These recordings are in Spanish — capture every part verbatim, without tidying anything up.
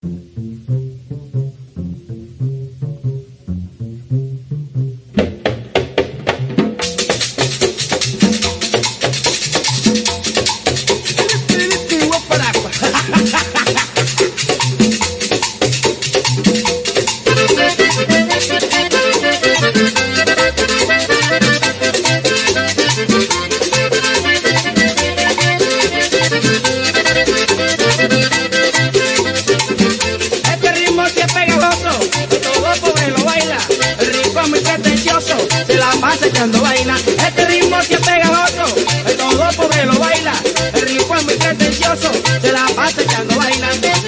Se la pasa echando vaina, este ritmo sí es pegajoso, el todo pobre lo baila, el ritmo es muy pretencioso, se la pasa echando vaina.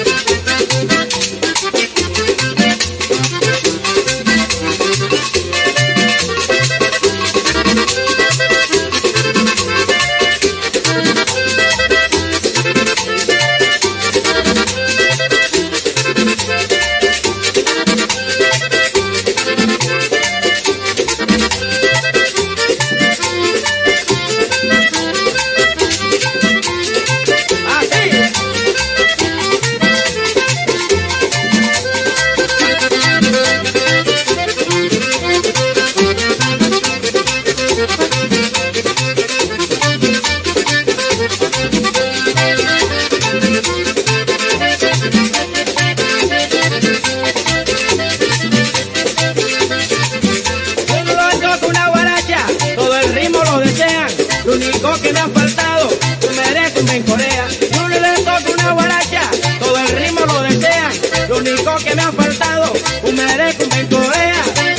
Lo único que me ha faltado, tú mereces un Ben Corea. Yo no le toco una guaracha, todo el ritmo lo desean. Lo único que me ha faltado, tú mereces un Ben Corea.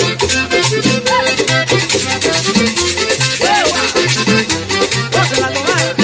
¡Coge la tomada!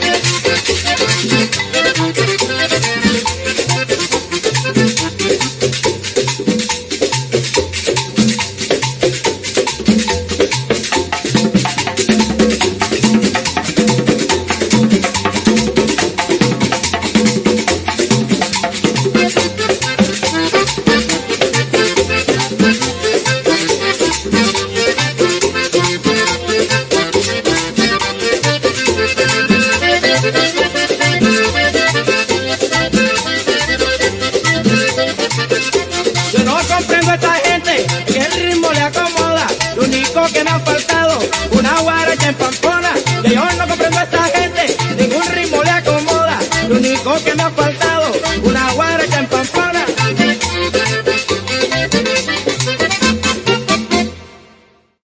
Lo único que me ha faltado, una guaracha en Pamplona. Que yo no comprendo a esta gente, ningún ritmo le acomoda. Lo único que me ha faltado